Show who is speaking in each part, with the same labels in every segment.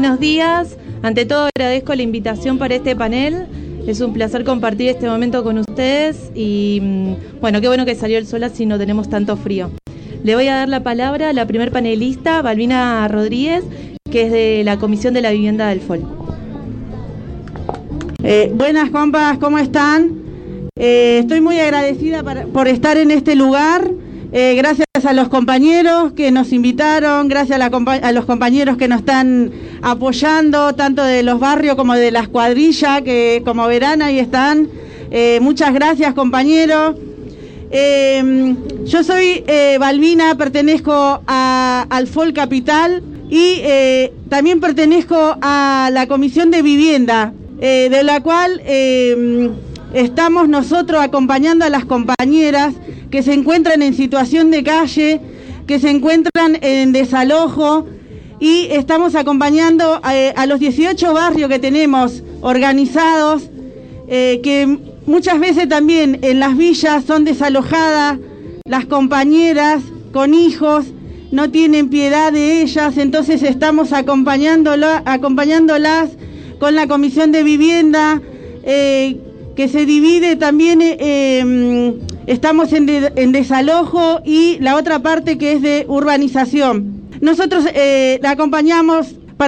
Speaker 1: buenos días. Ante todo agradezco la invitación para este panel. Es un placer compartir este momento con ustedes y bueno, qué bueno que salió el sol así no tenemos tanto frío. Le voy a dar la palabra a la primer panelista, Balbina Rodríguez, que es de la Comisión de la Vivienda del FOL.
Speaker 2: Buenas compas, ¿cómo están? Estoy muy agradecida por estar en este lugar. Gracias a los compañeros que nos invitaron, gracias a los compañeros que nos están apoyando, tanto de los barrios como de las cuadrillas, que como verán ahí están. Muchas gracias, compañeros. Yo soy Balbina, pertenezco al FOL Capital y también pertenezco a la Comisión de Vivienda, de la cual estamos nosotros acompañando a las compañeras que se encuentran en situación de calle, que se encuentran en desalojo, y estamos acompañando a los 18 barrios que tenemos organizados, que muchas veces también en las villas son desalojadas, las compañeras con hijos no tienen piedad de ellas, entonces estamos acompañándolas con la Comisión de Vivienda, que se divide también, estamos en desalojo, y la otra parte que es de urbanización. Nosotros la acompañamos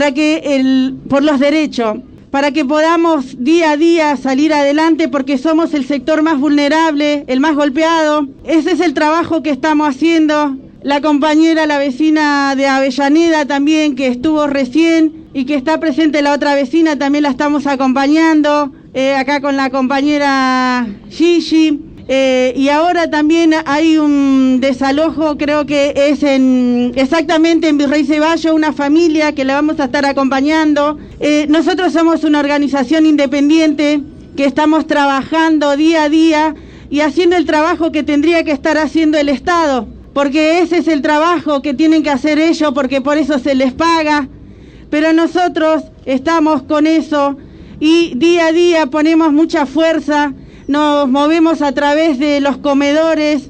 Speaker 2: por los derechos, para que podamos día a día salir adelante, porque somos el sector más vulnerable, el más golpeado. Ese es el trabajo que estamos haciendo. La compañera, la vecina de Avellaneda también, que estuvo recién y que está presente la otra vecina, también la estamos acompañando. Acá con la compañera Gigi, y ahora también hay un desalojo, creo que es exactamente en Virrey Ceballos, una familia que la vamos a estar acompañando. Nosotros somos una organización independiente que estamos trabajando día a día y haciendo el trabajo que tendría que estar haciendo el Estado, porque ese es el trabajo que tienen que hacer ellos, porque por eso se les paga, pero nosotros estamos con eso. Y día a día ponemos mucha fuerza, nos movemos a través de los comedores,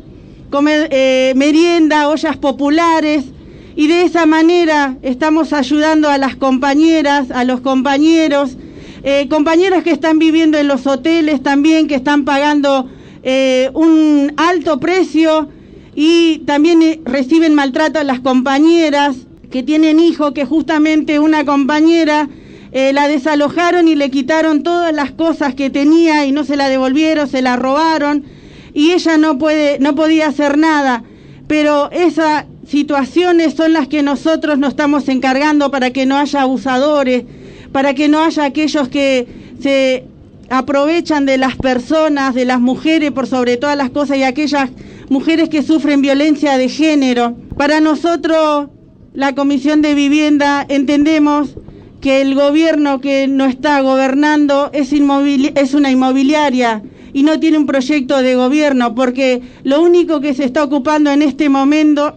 Speaker 2: merienda, ollas populares, y de esa manera estamos ayudando a las compañeras, a los compañeros, compañeros que están viviendo en los hoteles también, que están pagando un alto precio, y también reciben maltrato a las compañeras que tienen hijos, que justamente una compañera la desalojaron y le quitaron todas las cosas que tenía y no se la devolvieron, se la robaron, y ella no podía hacer nada. Pero esas situaciones son las que nosotros nos estamos encargando, para que no haya abusadores, para que no haya aquellos que se aprovechan de las personas, de las mujeres por sobre todas las cosas, y aquellas mujeres que sufren violencia de género. Para nosotros, la Comisión de Vivienda, entendemos que el gobierno que no está gobernando es una inmobiliaria y no tiene un proyecto de gobierno, porque lo único que se está ocupando en este momento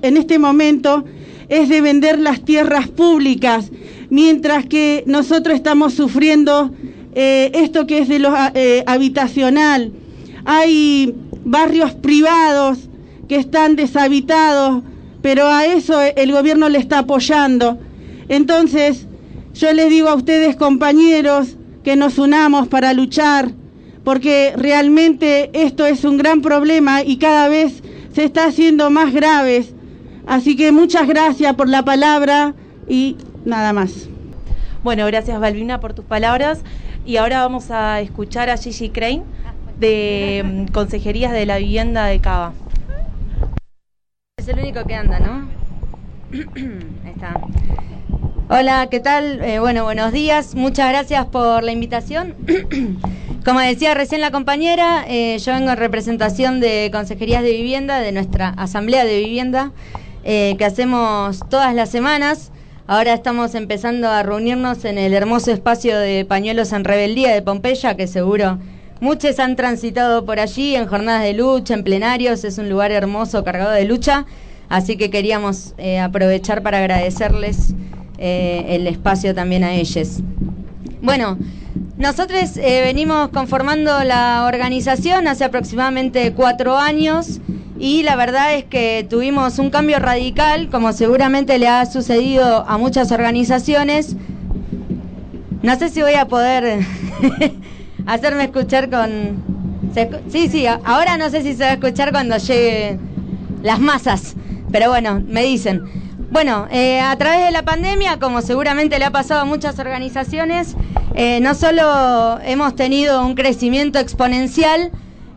Speaker 2: es de vender las tierras públicas, mientras que nosotros estamos sufriendo esto que es de lo habitacional. Hay barrios privados que están deshabitados, pero a eso el gobierno le está apoyando. Entonces, yo les digo a ustedes, compañeros, que nos unamos para luchar, porque realmente esto es un gran problema y cada vez se está haciendo más grave. Así que muchas gracias por la palabra y nada más.
Speaker 1: Bueno, gracias Balbina por tus palabras, y ahora vamos a escuchar a Gigi Crane de Consejerías de la Vivienda de Cava.
Speaker 3: Es el único que anda, ¿no? Ahí está. Hola, ¿qué tal? Bueno, buenos días. Muchas gracias por la invitación. Como decía recién la compañera, yo vengo en representación de Consejerías de Vivienda, de nuestra Asamblea de Vivienda, que hacemos todas las semanas. Ahora estamos empezando a reunirnos en el hermoso espacio de Pañuelos en Rebeldía de Pompeya, que seguro muchos han transitado por allí en jornadas de lucha, en plenarios. Es un lugar hermoso, cargado de lucha, así que queríamos aprovechar para agradecerles el espacio también a ellos. Bueno, nosotros venimos conformando la organización hace aproximadamente 4 años, y la verdad es que tuvimos un cambio radical, como seguramente le ha sucedido a muchas organizaciones, No sé si voy a poder hacerme escuchar con... Sí, ahora no sé si se va a escuchar cuando llegue las masas, pero bueno, me dicen. Bueno, a través de la pandemia, como seguramente le ha pasado a muchas organizaciones, no solo hemos tenido un crecimiento exponencial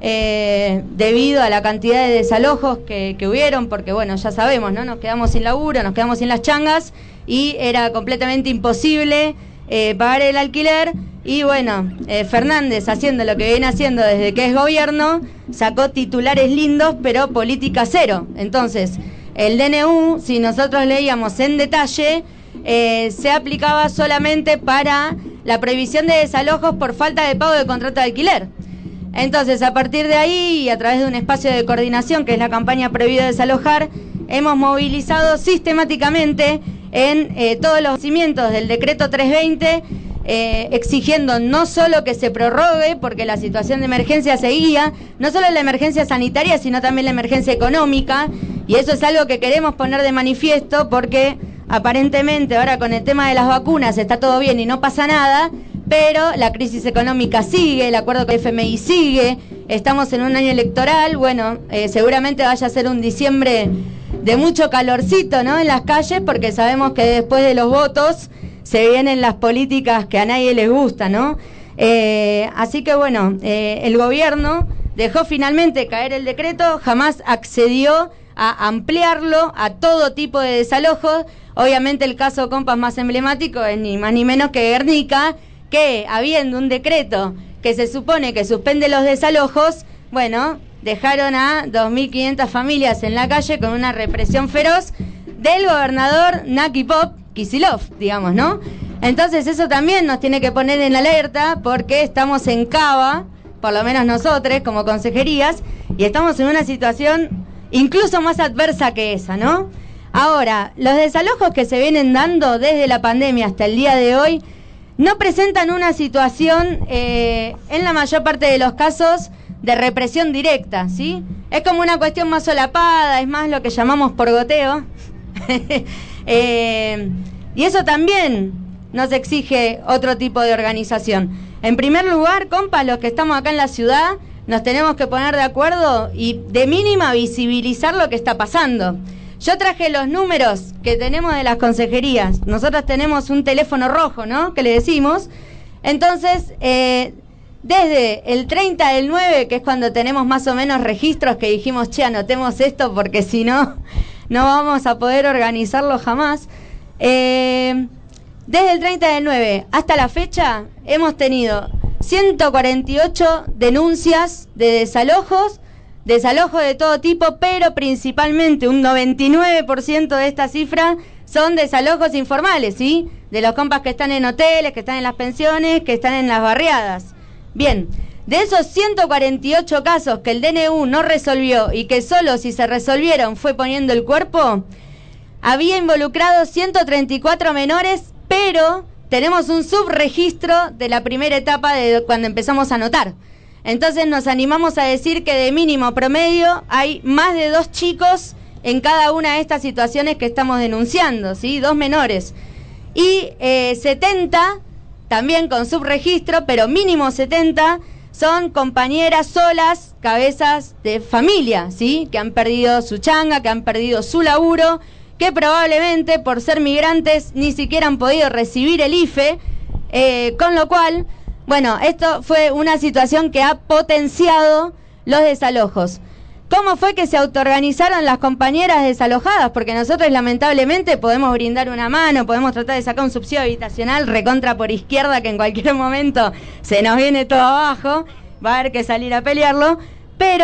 Speaker 3: debido a la cantidad de desalojos que hubieron, porque bueno, ya sabemos, ¿no? Nos quedamos sin laburo, nos quedamos sin las changas y era completamente imposible pagar el alquiler. Y bueno, Fernández, haciendo lo que viene haciendo desde que es gobierno, sacó titulares lindos, pero política cero. Entonces, el DNU, si nosotros leíamos en detalle, se aplicaba solamente para la prohibición de desalojos por falta de pago de contrato de alquiler. Entonces, a partir de ahí, y a través de un espacio de coordinación, que es la campaña Prohibido Desalojar, hemos movilizado sistemáticamente en todos los cimientos del decreto 320, exigiendo no solo que se prorrogue, porque la situación de emergencia seguía, no solo la emergencia sanitaria, sino también la emergencia económica, y eso es algo que queremos poner de manifiesto, porque aparentemente ahora con el tema de las vacunas está todo bien y no pasa nada, pero la crisis económica sigue, el acuerdo con el FMI sigue, estamos en un año electoral, bueno, seguramente vaya a ser un diciembre de mucho calorcito, ¿no?, en las calles, porque sabemos que después de los votos se vienen las políticas que a nadie les gusta, ¿no? Así que bueno, el gobierno dejó finalmente caer el decreto, jamás accedió a ampliarlo a todo tipo de desalojos. Obviamente el caso Compas más emblemático es ni más ni menos que Guernica, que habiendo un decreto que se supone que suspende los desalojos, bueno, dejaron a 2.500 familias en la calle con una represión feroz del gobernador Naki Pop Kicillof, digamos, ¿no? Entonces eso también nos tiene que poner en alerta, porque estamos en Cava, por lo menos nosotros como consejerías, y estamos en una situación incluso más adversa que esa, ¿no? Ahora, los desalojos que se vienen dando desde la pandemia hasta el día de hoy no presentan una situación, en la mayor parte de los casos, de represión directa, ¿sí? Es como una cuestión más solapada, es más lo que llamamos por goteo. Y eso también nos exige otro tipo de organización. En primer lugar, compas, los que estamos acá en la ciudad, nos tenemos que poner de acuerdo y de mínima visibilizar lo que está pasando. Yo traje los números que tenemos de las consejerías. Nosotros tenemos un teléfono rojo, ¿no?, que le decimos. Entonces, desde el 30 del 9, que es cuando tenemos más o menos registros, que dijimos, che, anotemos esto porque si no, no vamos a poder organizarlo jamás. Desde el 30 del 9 hasta la fecha hemos tenido 148 denuncias de desalojos, desalojo de todo tipo, pero principalmente un 99% de esta cifra son desalojos informales, ¿sí? De los compas que están en hoteles, que están en las pensiones, que están en las barriadas. Bien, de esos 148 casos que el DNU no resolvió y que solo si se resolvieron fue poniendo el cuerpo, había involucrado 134 menores, pero tenemos un subregistro de la primera etapa de cuando empezamos a anotar. Entonces nos animamos a decir que de mínimo promedio hay más de 2 chicos en cada una de estas situaciones que estamos denunciando, ¿sí? 2 menores. Y 70, también con subregistro, pero mínimo 70, son compañeras solas, cabezas de familia, ¿sí? Que han perdido su changa, que han perdido su laburo, que probablemente por ser migrantes ni siquiera han podido recibir el IFE, con lo cual, bueno, esto fue una situación que ha potenciado los desalojos. ¿Cómo fue que se autoorganizaron las compañeras desalojadas? Porque nosotros lamentablemente podemos brindar una mano, podemos tratar de sacar un subsidio habitacional recontra por izquierda, que en cualquier momento se nos viene todo abajo, va a haber que salir a pelearlo, pero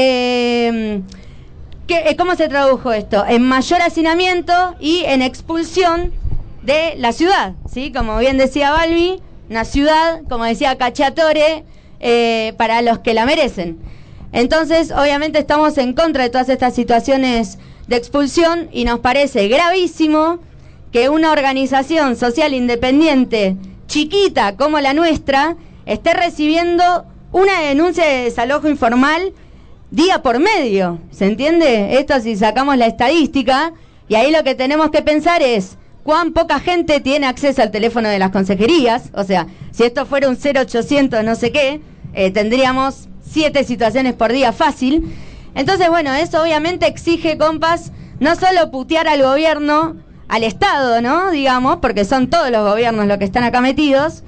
Speaker 3: ¿cómo se tradujo esto? En mayor hacinamiento y en expulsión de la ciudad, ¿sí? Como bien decía Balbi, una ciudad, como decía Cacciatore, para los que la merecen. Entonces, obviamente estamos en contra de todas estas situaciones de expulsión y nos parece gravísimo que una organización social independiente chiquita como la nuestra esté recibiendo una denuncia de desalojo informal día por medio, ¿se entiende? Esto si sacamos la estadística, y ahí lo que tenemos que pensar es cuán poca gente tiene acceso al teléfono de las consejerías. O sea, si esto fuera un 0800 no sé qué, tendríamos 7 situaciones por día fácil. Entonces, bueno, eso obviamente exige, compas, no solo putear al gobierno, al Estado, ¿no? Digamos, porque son todos los gobiernos los que están acá metidos,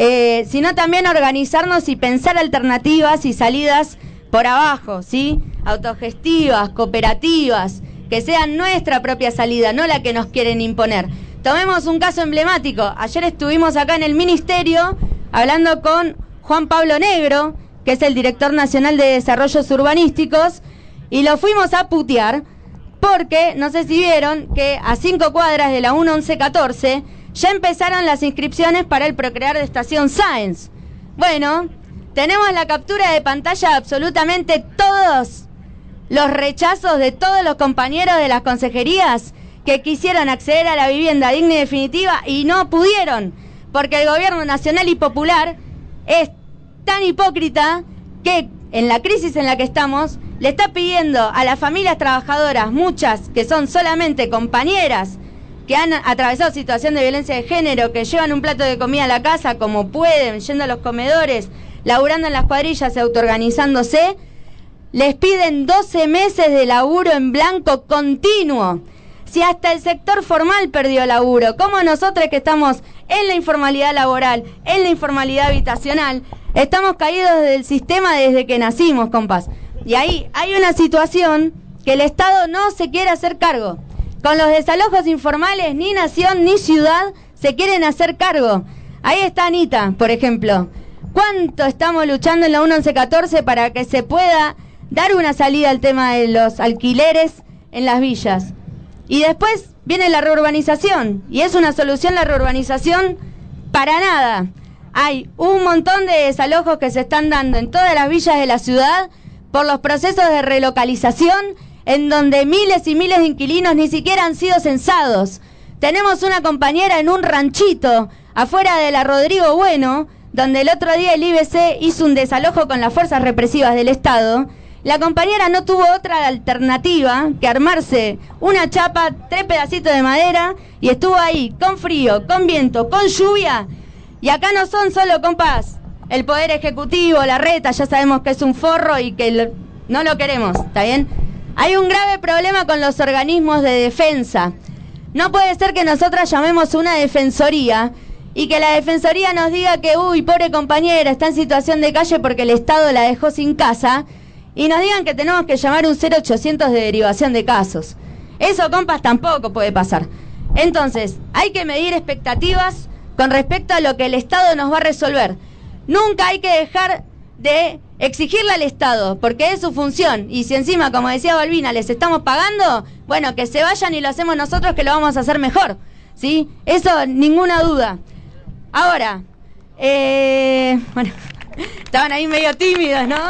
Speaker 3: sino también organizarnos y pensar alternativas y salidas por abajo, ¿sí? Autogestivas, cooperativas, que sean nuestra propia salida, no la que nos quieren imponer. Tomemos un caso emblemático. Ayer estuvimos acá en el Ministerio hablando con Juan Pablo Negro, que es el Director Nacional de Desarrollos Urbanísticos, y lo fuimos a putear porque, no sé si vieron, que a 5 cuadras de la 1114 ya empezaron las inscripciones para el Procrear de Estación Sáenz. Bueno, tenemos la captura de pantalla de absolutamente todos los rechazos de todos los compañeros de las consejerías que quisieron acceder a la vivienda digna y definitiva y no pudieron, porque el gobierno nacional y popular es tan hipócrita que en la crisis en la que estamos le está pidiendo a las familias trabajadoras, muchas que son solamente compañeras que han atravesado situación de violencia de género, que llevan un plato de comida a la casa como pueden, yendo a los comedores, laburando en las cuadrillas y autoorganizándose, les piden 12 meses de laburo en blanco continuo. Si hasta el sector formal perdió laburo, ¿cómo nosotros que estamos en la informalidad laboral, en la informalidad habitacional, estamos caídos del sistema desde que nacimos, compas? Y ahí hay una situación que el Estado no se quiere hacer cargo. Con los desalojos informales, ni nación ni ciudad se quieren hacer cargo. Ahí está Anita, por ejemplo. ¿Cuánto estamos luchando en la 1114 para que se pueda dar una salida al tema de los alquileres en las villas? Y después viene la reurbanización. ¿Y es una solución la reurbanización? Para nada. Hay un montón de desalojos que se están dando en todas las villas de la ciudad por los procesos de relocalización, en donde miles y miles de inquilinos ni siquiera han sido censados. Tenemos una compañera en un ranchito afuera de la Rodrigo Bueno, donde el otro día el IBC hizo un desalojo con las fuerzas represivas del Estado. La compañera no tuvo otra alternativa que armarse una chapa, 3 pedacitos de madera, y estuvo ahí, con frío, con viento, con lluvia. Y acá no son solo, compas, el Poder Ejecutivo, la reta, ya sabemos que es un forro y que no lo queremos, ¿está bien? Hay un grave problema con los organismos de defensa. No puede ser que nosotras llamemos una defensoría y que la defensoría nos diga que, uy, pobre compañera, está en situación de calle porque el Estado la dejó sin casa, y nos digan que tenemos que llamar un 0800 de derivación de casos. Eso, compas, tampoco puede pasar. Entonces, hay que medir expectativas con respecto a lo que el Estado nos va a resolver. Nunca hay que dejar de exigirle al Estado, porque es su función. Y si encima, como decía Balbina, les estamos pagando, bueno, que se vayan y lo hacemos nosotros, que lo vamos a hacer mejor, ¿sí? Eso, ninguna duda. Ahora, bueno, estaban ahí medio tímidos, ¿no?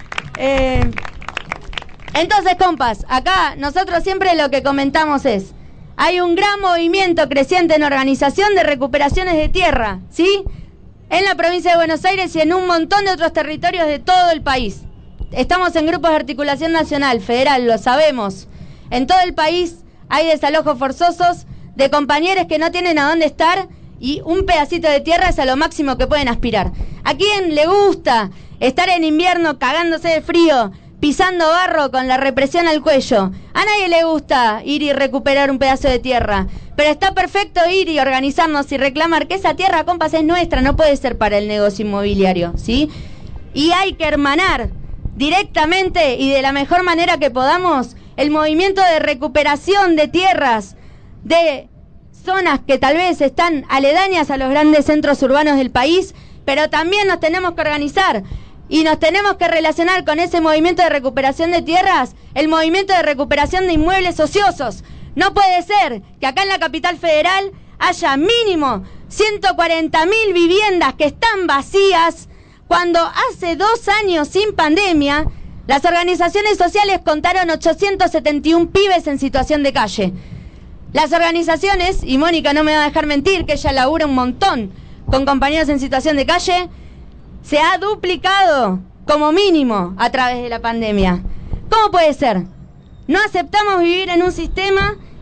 Speaker 3: Entonces, compas, acá nosotros siempre lo que comentamos es, hay un gran movimiento creciente en organización de recuperaciones de tierra, ¿sí? En la provincia de Buenos Aires y en un montón de otros territorios de todo el país. Estamos en grupos de articulación nacional, federal, lo sabemos. En todo el país hay desalojos forzosos de compañeros que no tienen a dónde estar y un pedacito de tierra es a lo máximo que pueden aspirar. ¿A quién le gusta estar en invierno cagándose de frío, pisando barro con la represión al cuello? A nadie le gusta ir y recuperar un pedazo de tierra, pero está perfecto ir y organizarnos y reclamar que esa tierra, compas, es nuestra, no puede ser para el negocio inmobiliario, ¿sí? Y hay que hermanar directamente y de la mejor manera que podamos el movimiento de recuperación de tierras, de zonas que tal vez están aledañas a los grandes centros urbanos del país, pero también nos tenemos que organizar y nos tenemos que relacionar con ese movimiento de recuperación de tierras, el movimiento de recuperación de inmuebles ociosos. No puede ser que acá en la capital federal haya mínimo 140.000 viviendas que están vacías, cuando hace 2 años sin pandemia las organizaciones sociales contaron 871 pibes en situación de calle. Las organizaciones, y Mónica no me va a dejar mentir, que ella labura un montón con compañeros en situación de calle, se ha duplicado como mínimo a través de la pandemia. ¿Cómo puede ser? No aceptamos vivir en un sistema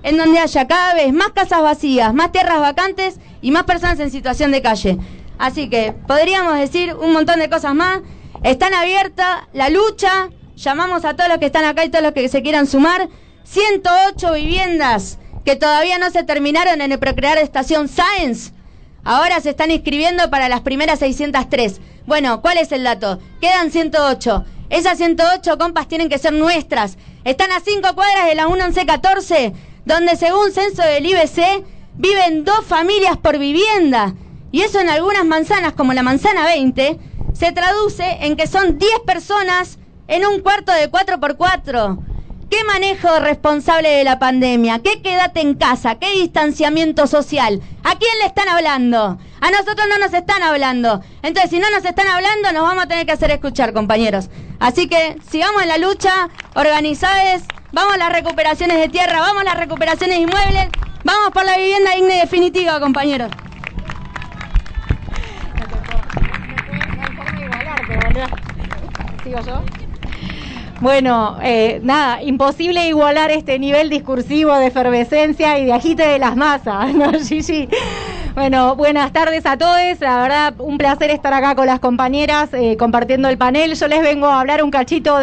Speaker 3: en donde haya cada vez más casas vacías, más tierras vacantes y más personas en situación de calle. Así que podríamos decir un montón de cosas más. Están abierta la lucha, llamamos a todos los que están acá y todos los que se quieran sumar. 108 viviendas que todavía no se terminaron en el Procrear de Estación Sáenz, ahora se están inscribiendo para las primeras 603. Bueno, ¿cuál es el dato? Quedan 108. Esas 108 compas tienen que ser nuestras. Están a 5 cuadras de la 1114, donde según censo del IBC viven 2 familias por vivienda. Y eso en algunas manzanas, como la manzana 20, se traduce en que son 10 personas en un cuarto de 4x4. ¿Qué manejo responsable de la pandemia? ¿Qué quédate en casa? ¿Qué distanciamiento social? ¿A quién le están hablando? A nosotros no nos están hablando. Entonces, si no nos están hablando, nos vamos a tener que hacer escuchar, compañeros. Así que, sigamos en la lucha, organizados, vamos a las recuperaciones de tierra, vamos a las recuperaciones de inmuebles, vamos por la vivienda digna y definitiva, compañeros.
Speaker 4: ¿Sigo yo? Bueno, nada, imposible igualar este nivel discursivo de efervescencia y de agite de las masas, ¿no, Gigi? Bueno, buenas tardes a todos. La verdad, un placer estar acá con las compañeras compartiendo el panel. Yo les vengo a hablar un cachito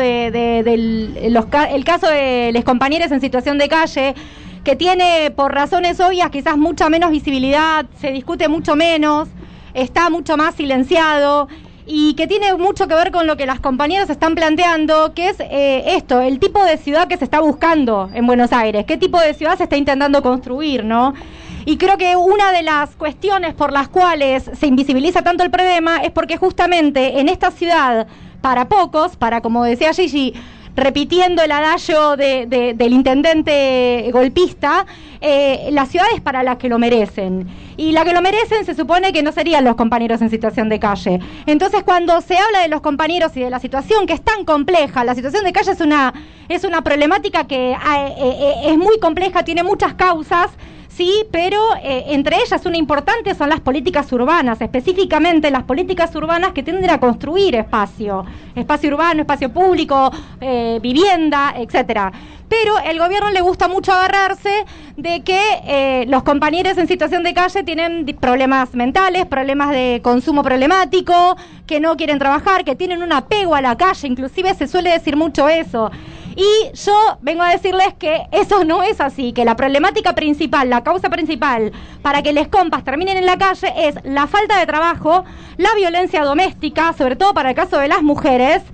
Speaker 4: el caso de los compañeros en situación de calle, que tiene, por razones obvias, quizás mucha menos visibilidad, se discute mucho menos, está mucho más silenciado, y que tiene mucho que ver con lo que las compañeras están planteando, que es esto, el tipo de ciudad que se está buscando en Buenos Aires, qué tipo de ciudad se está intentando construir, ¿no? Y creo que una de las cuestiones por las cuales se invisibiliza tanto el problema es porque justamente en esta ciudad, para pocos, para, como decía Gigi, repitiendo el adagio del intendente golpista, la ciudad es para las que lo merecen. Y la que lo merecen se supone que no serían los compañeros en situación de calle. Entonces, cuando se habla de los compañeros y de la situación que es tan compleja, la situación de calle es una problemática que es muy compleja, tiene muchas causas, sí, pero entre ellas una importante son las políticas urbanas, específicamente las políticas urbanas que tienden a construir espacio urbano, espacio público, vivienda, etcétera. Pero el gobierno le gusta mucho agarrarse de que los compañeros en situación de calle tienen problemas mentales, problemas de consumo problemático, que no quieren trabajar, que tienen un apego a la calle, inclusive se suele decir mucho eso. Y yo vengo a decirles que eso no es así, que la problemática principal, la causa principal para que les compas terminen en la calle es la falta de trabajo, la violencia doméstica, sobre todo para el caso de las mujeres,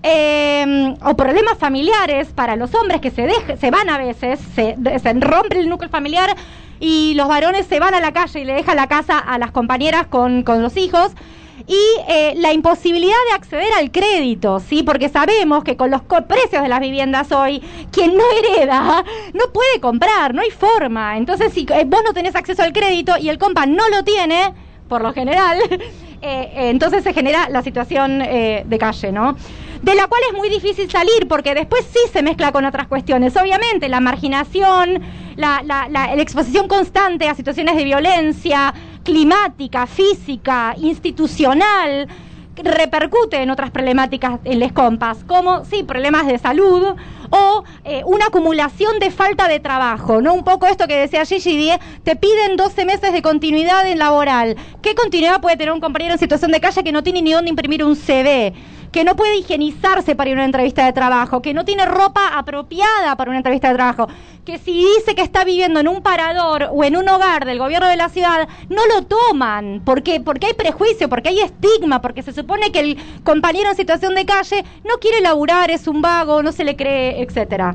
Speaker 4: o problemas familiares para los hombres que se van a veces, se rompe el núcleo familiar y los varones se van a la calle y le dejan la casa a las compañeras con los hijos. Y la imposibilidad de acceder al crédito, ¿sí? Porque sabemos que con los precios de las viviendas hoy, quien no hereda no puede comprar, no hay forma. Entonces, si vos no tenés acceso al crédito y el compa no lo tiene, por lo general, entonces se genera la situación de calle, ¿no? De la cual es muy difícil salir, porque después sí se mezcla con otras cuestiones. Obviamente, la marginación, la exposición constante a situaciones de violencia climática, física, institucional, repercute en otras problemáticas en les compas, como, sí, problemas de salud o una acumulación de falta de trabajo, ¿no? Un poco esto que decía Gigi, te piden 12 meses de continuidad en laboral. ¿Qué continuidad puede tener un compañero en situación de calle que no tiene ni dónde imprimir un CV? Que no puede higienizarse para ir a una entrevista de trabajo, que no tiene ropa apropiada para una entrevista de trabajo, que si dice que está viviendo en un parador o en un hogar del gobierno de la ciudad, no lo toman, porque hay prejuicio, porque hay estigma, porque se supone que el compañero en situación de calle no quiere laburar, es un vago, no se le cree, etcétera.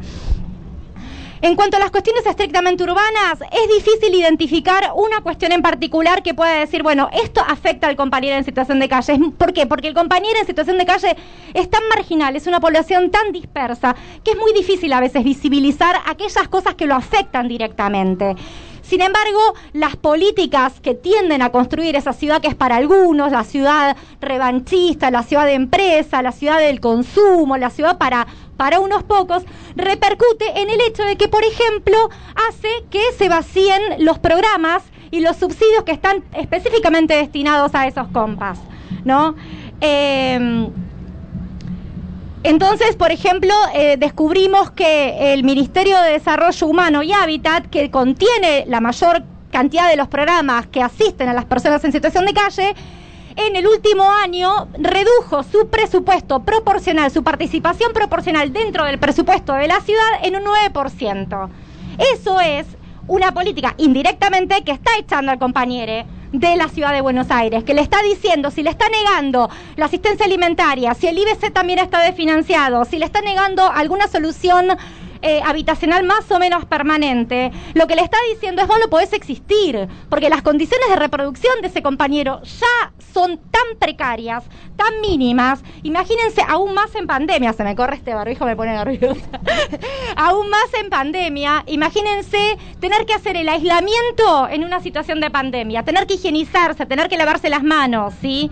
Speaker 4: En cuanto a las cuestiones estrictamente urbanas, es difícil identificar una cuestión en particular que pueda decir, bueno, esto afecta al compañero en situación de calle. ¿Por qué? Porque el compañero en situación de calle es tan marginal, es una población tan dispersa, que es muy difícil a veces visibilizar aquellas cosas que lo afectan directamente. Sin embargo, las políticas que tienden a construir esa ciudad que es para algunos, la ciudad revanchista, la ciudad de empresa, la ciudad del consumo, la ciudad para unos pocos, repercute en el hecho de que, por ejemplo, hace que se vacíen los programas y los subsidios que están específicamente destinados a esos compas, ¿no? Entonces, por ejemplo, descubrimos que el Ministerio de Desarrollo Humano y Hábitat, que contiene la mayor cantidad de los programas que asisten a las personas en situación de calle, en el último año redujo su presupuesto proporcional, su participación proporcional dentro del presupuesto de la ciudad en un 9%. Eso es una política indirectamente que está echando al compañero de la ciudad de Buenos Aires, que le está diciendo, si le está negando la asistencia alimentaria, si el IBC también está desfinanciado, si le está negando alguna solución habitacional más o menos permanente, lo que le está diciendo es: vos no podés existir, porque las condiciones de reproducción de ese compañero ya son tan precarias, tan mínimas. Imagínense, aún más en pandemia, se me corre este barbijo, me pone nerviosa. Aún más en pandemia, imagínense tener que hacer el aislamiento en una situación de pandemia, tener que higienizarse, tener que lavarse las manos, ¿sí?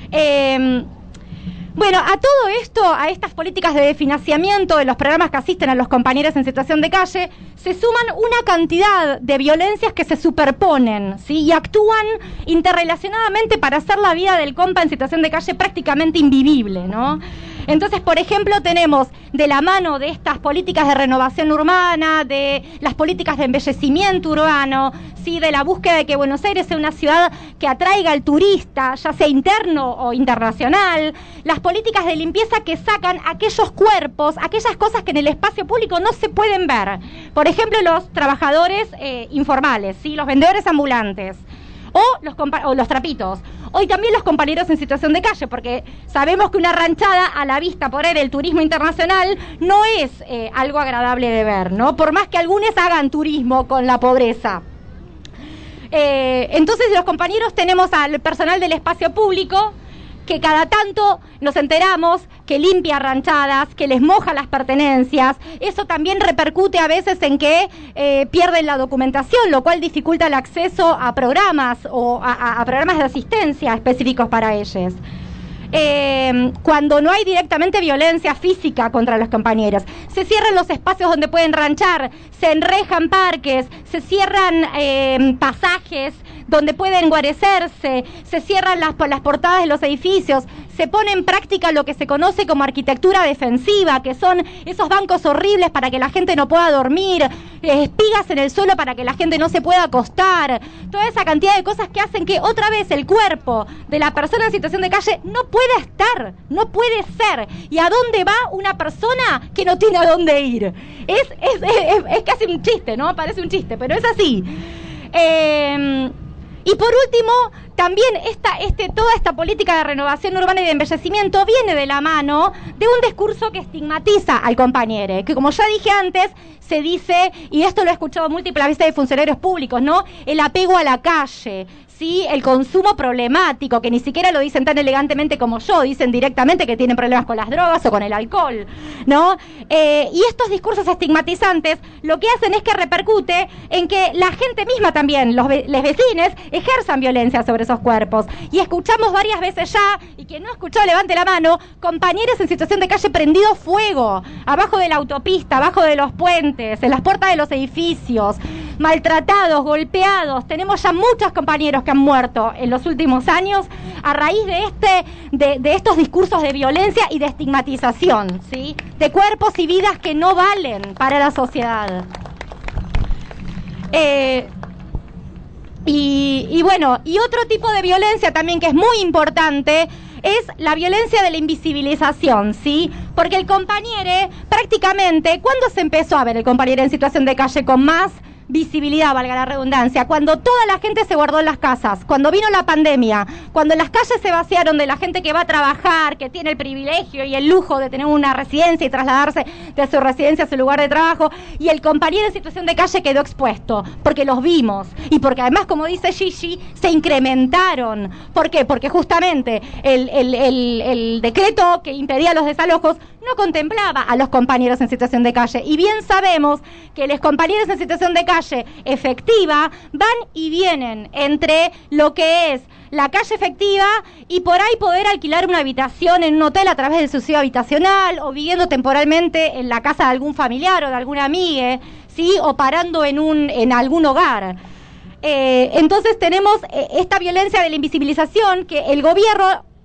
Speaker 4: Bueno, a todo esto, a estas políticas de financiamiento de los programas que asisten a los compañeros en situación de calle, se suman una cantidad de violencias que se superponen, ¿sí? Y actúan interrelacionadamente para hacer la vida del compa en situación de calle prácticamente invivible, ¿no? Entonces, por ejemplo, tenemos de la mano de estas políticas de renovación urbana, de las políticas de embellecimiento urbano, ¿sí? De la búsqueda de que Buenos Aires sea una ciudad que atraiga al turista, ya sea interno o internacional, las políticas de limpieza que sacan aquellos cuerpos, aquellas cosas que en el espacio público no se pueden ver. Por ejemplo, los trabajadores informales, ¿sí? Los vendedores ambulantes. O los trapitos. Hoy también los compañeros en situación de calle, porque sabemos que una ranchada a la vista por el turismo internacional no es algo agradable de ver, ¿no? Por más que algunos hagan turismo con la pobreza. Entonces los compañeros tenemos al personal del espacio público que cada tanto nos enteramos que limpia ranchadas, que les moja las pertenencias. Eso también repercute a veces en que pierden la documentación, lo cual dificulta el acceso a programas o a programas de asistencia específicos para ellos. Cuando no hay directamente violencia física contra los compañeros, se cierran los espacios donde pueden ranchar, se enrejan parques, se cierran pasajes donde pueden guarecerse, se cierran las portadas de los edificios, se pone en práctica lo que se conoce como arquitectura defensiva, que son esos bancos horribles para que la gente no pueda dormir, espigas en el suelo para que la gente no se pueda acostar, toda esa cantidad de cosas que hacen que otra vez el cuerpo de la persona en situación de calle no pueda estar, no puede ser. ¿Y a dónde va una persona que no tiene a dónde ir? Es casi un chiste, ¿no? Parece un chiste, pero es así. Y por último, también toda esta política de renovación urbana y de embellecimiento viene de la mano de un discurso que estigmatiza al compañero, que como ya dije antes, se dice, y esto lo he escuchado múltiples veces de funcionarios públicos, ¿no? El apego a la calle, ¿sí? El consumo problemático, que ni siquiera lo dicen tan elegantemente como yo, dicen directamente que tienen problemas con las drogas o con el alcohol, ¿no? Y estos discursos estigmatizantes lo que hacen es que repercute en que la gente misma también, los vecinos, ejerzan violencia sobre esos cuerpos. Y escuchamos varias veces ya, y quien no escuchó levante la mano, compañeros en situación de calle prendido fuego, abajo de la autopista, abajo de los puentes, en las puertas de los edificios, maltratados, golpeados. Tenemos ya muchos compañeros que han muerto en los últimos años a raíz de estos discursos de violencia y de estigmatización, ¿sí? De cuerpos y vidas que no valen para la sociedad. Y bueno, y otro tipo de violencia también que es muy importante es la violencia de la invisibilización, ¿sí? Porque el compañero, prácticamente, ¿cuándo se empezó a ver el compañero en situación de calle con más visibilidad, valga la redundancia? Cuando toda la gente se guardó en las casas, cuando vino la pandemia, cuando las calles se vaciaron de la gente que va a trabajar, que tiene el privilegio y el lujo de tener una residencia y trasladarse de su residencia a su lugar de trabajo, y el compañero en situación de calle quedó expuesto, porque los vimos, y porque además, como dice Gigi, se incrementaron. ¿Por qué? Porque justamente el decreto que impedía los desalojos no contemplaba a los compañeros en situación de calle, y bien sabemos que los compañeros en situación de calle efectiva van y vienen entre lo que es la calle efectiva y por ahí poder alquilar una habitación en un hotel a través del subsidio habitacional, o viviendo temporalmente en la casa de algún familiar o de alguna amiga, ¿sí? O parando en algún hogar. Entonces tenemos esta violencia de la invisibilización que el gobierno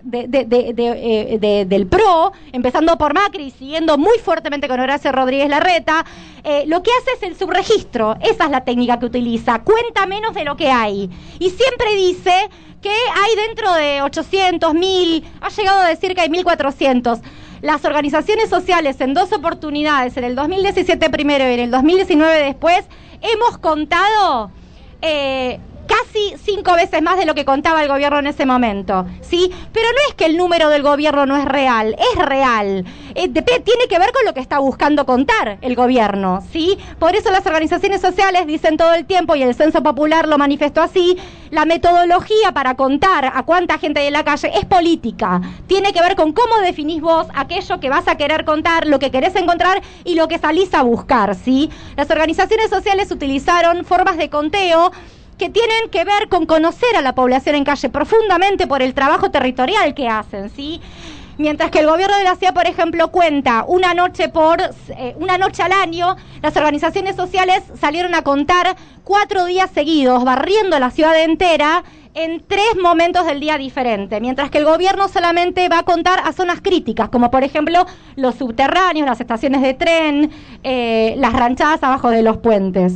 Speaker 4: del PRO, empezando por Macri y siguiendo muy fuertemente con Horacio Rodríguez Larreta, lo que hace es el subregistro. Esa es la técnica que utiliza. Cuenta menos de lo que hay. Y siempre dice que hay dentro de 800, 1000, ha llegado a decir que hay 1400. Las organizaciones sociales en 2 oportunidades, en el 2017 primero y en el 2019 después, hemos contado casi 5 veces más de lo que contaba el gobierno en ese momento, ¿sí? Pero no es que el número del gobierno no es real, es real. Tiene que ver con lo que está buscando contar el gobierno, ¿sí? Por eso las organizaciones sociales dicen todo el tiempo, y el Censo Popular lo manifestó así, la metodología para contar a cuánta gente hay en la calle es política. Tiene que ver con cómo definís vos aquello que vas a querer contar, lo que querés encontrar y lo que salís a buscar, ¿sí? Las organizaciones sociales utilizaron formas de conteo que tienen que ver con conocer a la población en calle profundamente por el trabajo territorial que hacen, ¿sí? Mientras que el gobierno de la ciudad, por ejemplo, cuenta una noche al año, las organizaciones sociales salieron a contar 4 días seguidos, barriendo la ciudad entera en 3 momentos del día diferentes, mientras que el gobierno solamente va a contar a zonas críticas, como por ejemplo los subterráneos, las estaciones de tren, las ranchadas abajo de los puentes.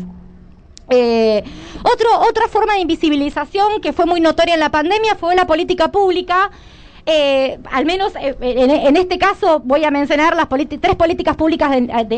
Speaker 4: Otra forma de invisibilización que fue muy notoria en la pandemia fue la política pública. Al menos en este caso voy a mencionar las 3 políticas públicas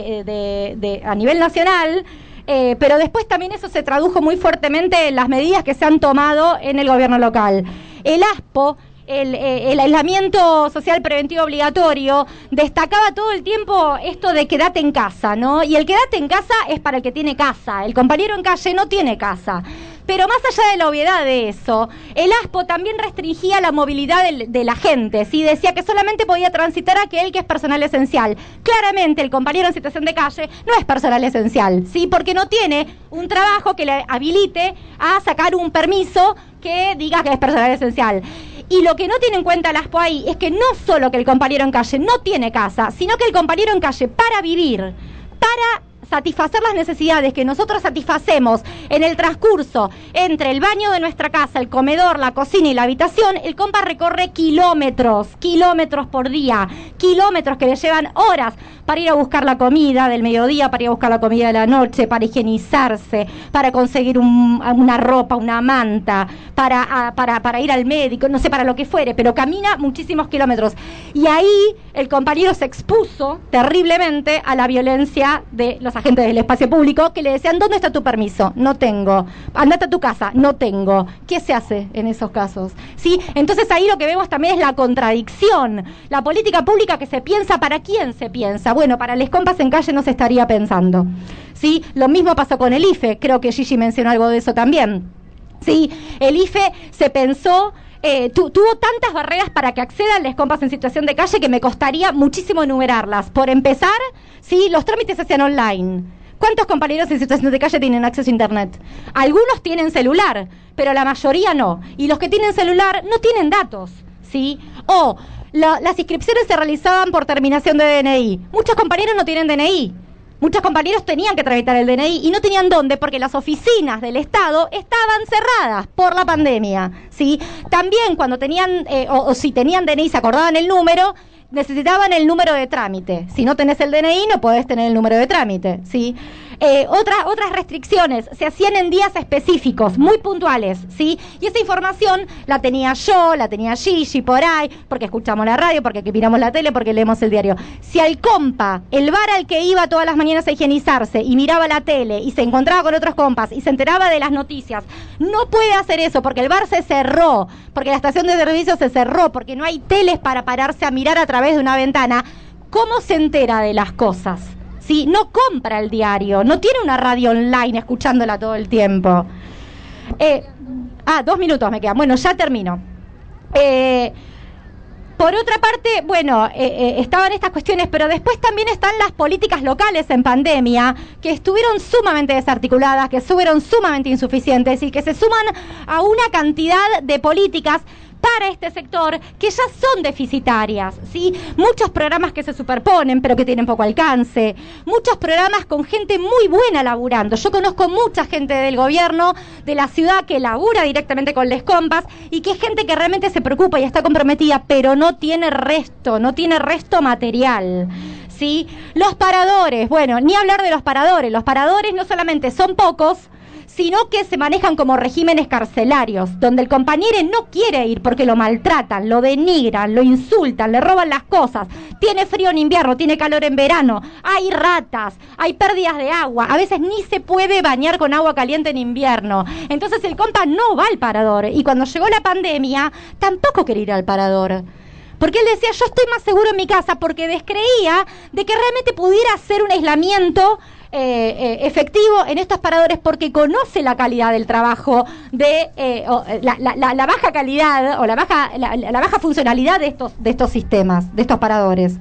Speaker 4: a nivel nacional, pero después también eso se tradujo muy fuertemente en las medidas que se han tomado en el gobierno local. El ASPO, el aislamiento social preventivo obligatorio, destacaba todo el tiempo esto de quédate en casa, ¿no? Y el quédate en casa es para el que tiene casa, el compañero en calle no tiene casa. Pero más allá de la obviedad de eso, el ASPO también restringía la movilidad de la gente, ¿sí? Decía que solamente podía transitar aquel que es personal esencial. Claramente el compañero en situación de calle no es personal esencial, ¿sí? Porque no tiene un trabajo que le habilite a sacar un permiso que diga que es personal esencial. Y lo que no tiene en cuenta el ASPO ahí es que no solo que el compañero en calle no tiene casa, sino que el compañero en calle para vivir, para satisfacer las necesidades que nosotros satisfacemos en el transcurso entre el baño de nuestra casa, el comedor, la cocina y la habitación, el compa recorre kilómetros por día, kilómetros que le llevan horas para ir a buscar la comida del mediodía, para ir a buscar la comida de la noche, para higienizarse, para conseguir una ropa, una manta, para ir al médico, no sé, para lo que fuere, pero camina muchísimos kilómetros. Y ahí el compañero se expuso terriblemente a la violencia de los agentes del espacio público que le decían, ¿dónde está tu permiso? No tengo. Andate a tu casa. No tengo. ¿Qué se hace en esos casos? ¿Sí? Entonces ahí lo que vemos también es la contradicción. La política pública que se piensa, ¿para quién se piensa? Bueno, para les compas en calle no se estaría pensando. ¿Sí? Lo mismo pasó con el IFE. Creo que Gigi mencionó algo de eso también. ¿Sí? El IFE se pensó... tuvo tantas barreras para que accedan les compas en situación de calle que me costaría muchísimo enumerarlas. Por empezar, sí, los trámites se hacían online. ¿Cuántos compañeros en situación de calle tienen acceso a internet? Algunos tienen celular, pero la mayoría no. Y los que tienen celular no tienen datos, ¿sí? O las inscripciones se realizaban por terminación de DNI. Muchos compañeros no tienen DNI. Muchos compañeros tenían que tramitar el DNI y no tenían dónde porque las oficinas del Estado estaban cerradas por la pandemia, ¿sí? También cuando tenían, o si tenían DNI, se acordaban el número, necesitaban el número de trámite. Si no tenés el DNI, no podés tener el número de trámite, ¿sí? Otras restricciones se hacían en días específicos, muy puntuales, ¿sí? Y esa información la tenía yo, la tenía Gigi por ahí, porque escuchamos la radio, porque miramos la tele, porque leemos el diario. Si al compa, el bar al que iba todas las mañanas a higienizarse y miraba la tele y se encontraba con otros compas y se enteraba de las noticias, no puede hacer eso porque el bar se cerró, porque la estación de servicio se cerró, porque no hay teles para pararse a mirar a través de una ventana. ¿Cómo se entera de las cosas? ¿Sí? No compra el diario, no tiene una radio online escuchándola todo el tiempo. 2 minutos me quedan. Bueno, ya termino. Por otra parte, bueno, estaban estas cuestiones, pero después también están las políticas locales en pandemia, que estuvieron sumamente desarticuladas, que estuvieron sumamente insuficientes y que se suman a una cantidad de políticas para este sector que ya son deficitarias, ¿sí? Muchos programas que se superponen pero que tienen poco alcance, muchos programas con gente muy buena laburando. Yo conozco mucha gente del gobierno de la ciudad que labura directamente con les compas y que es gente que realmente se preocupa y está comprometida, pero no tiene resto material, ¿sí? Los paradores, bueno, ni hablar de los paradores no solamente son pocos, sino que se manejan como regímenes carcelarios, donde el compañero no quiere ir porque lo maltratan, lo denigran, lo insultan, le roban las cosas, tiene frío en invierno, tiene calor en verano, hay ratas, hay pérdidas de agua, a veces ni se puede bañar con agua caliente en invierno. Entonces el compa no va al parador, y cuando llegó la pandemia tampoco quería ir al parador, porque él decía, yo estoy más seguro en mi casa, porque descreía de que realmente pudiera hacer un aislamiento efectivo en estos paradores, porque conoce la calidad del trabajo, de la baja calidad o la baja funcionalidad de estos sistemas, de estos paradores.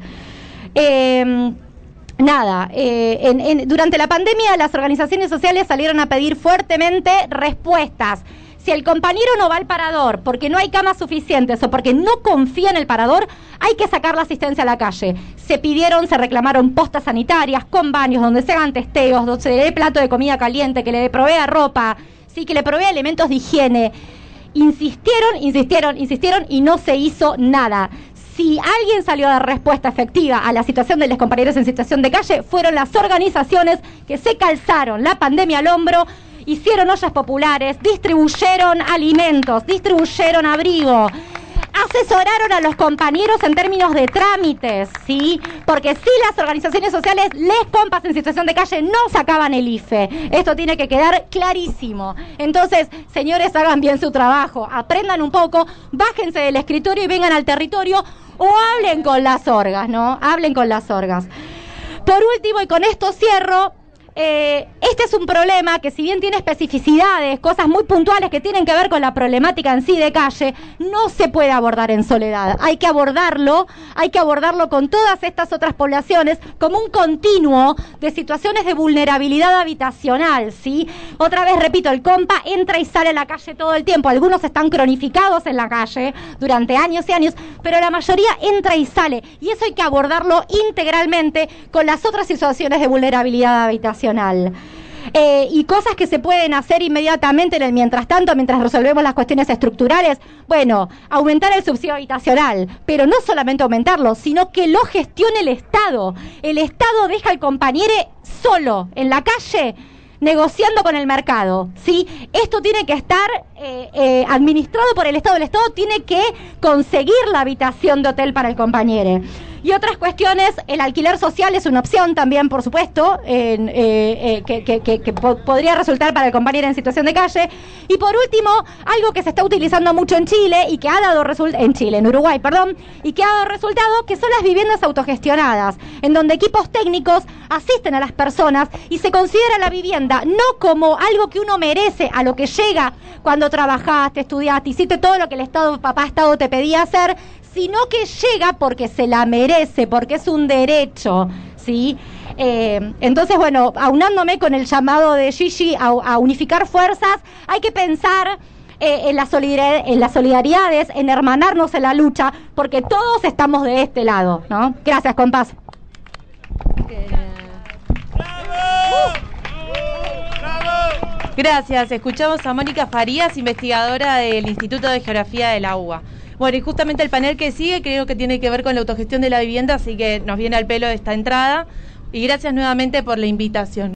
Speaker 4: Durante la pandemia las organizaciones sociales salieron a pedir fuertemente respuestas. Si el compañero no va al parador porque no hay camas suficientes o porque no confía en el parador, hay que sacar la asistencia a la calle. Se reclamaron postas sanitarias con baños donde se hagan testeos, donde se le dé plato de comida caliente, que le provea ropa, sí, que le provea elementos de higiene. Insistieron y no se hizo nada. Si alguien salió a dar respuesta efectiva a la situación de los compañeros en situación de calle, fueron las organizaciones que se calzaron la pandemia al hombro, hicieron ollas populares, distribuyeron alimentos, distribuyeron abrigo, asesoraron a los compañeros en términos de trámites, ¿sí? Porque si las organizaciones sociales, les compas en situación de calle, no sacaban el IFE. Esto tiene que quedar clarísimo. Entonces, señores, hagan bien su trabajo, aprendan un poco, bájense del escritorio y vengan al territorio, o hablen con las orgas, ¿no? Hablen con las orgas. Por último, y con esto cierro, este es un problema que, si bien tiene especificidades, cosas muy puntuales que tienen que ver con la problemática en sí de calle, no se puede abordar en soledad. Hay que abordarlo con todas estas otras poblaciones como un continuo de situaciones de vulnerabilidad habitacional, ¿sí? Otra vez repito, el compa entra y sale a la calle todo el tiempo. Algunos están cronificados en la calle durante años y años, pero la mayoría entra y sale. Y eso hay que abordarlo integralmente con las otras situaciones de vulnerabilidad habitacional. Y cosas que se pueden hacer inmediatamente en el mientras tanto, mientras resolvemos las cuestiones estructurales. Bueno, aumentar el subsidio habitacional, pero no solamente aumentarlo, sino que lo gestione el Estado. El Estado deja al compañero solo en la calle negociando con el mercado, ¿sí? Esto tiene que estar administrado por el Estado. El Estado tiene que conseguir la habitación de hotel para el compañero. Y otras cuestiones, el alquiler social es una opción también, por supuesto, que podría resultar para el compañero en situación de calle. Y por último, algo que se está utilizando mucho en Chile y que ha dado en Uruguay, y que ha dado resultado, que son las viviendas autogestionadas, en donde equipos técnicos asisten a las personas y se considera la vivienda no como algo que uno merece, a lo que llega cuando trabajaste, estudiaste, hiciste todo lo que el Estado, papá Estado te pedía hacer, sino que llega porque se la merece, porque es un derecho, ¿sí? Entonces, bueno, aunándome con el llamado de Gigi a unificar fuerzas, hay que pensar en las solidaridades, en hermanarnos en la lucha, porque todos estamos de este lado, ¿no? Gracias, compás.
Speaker 1: Gracias. Escuchamos a Mónica Farías, investigadora del Instituto de Geografía de la UBA. Bueno, y justamente el panel que sigue creo que tiene que ver con la autogestión de la vivienda, así que nos viene al pelo esta entrada. Y gracias nuevamente por la invitación.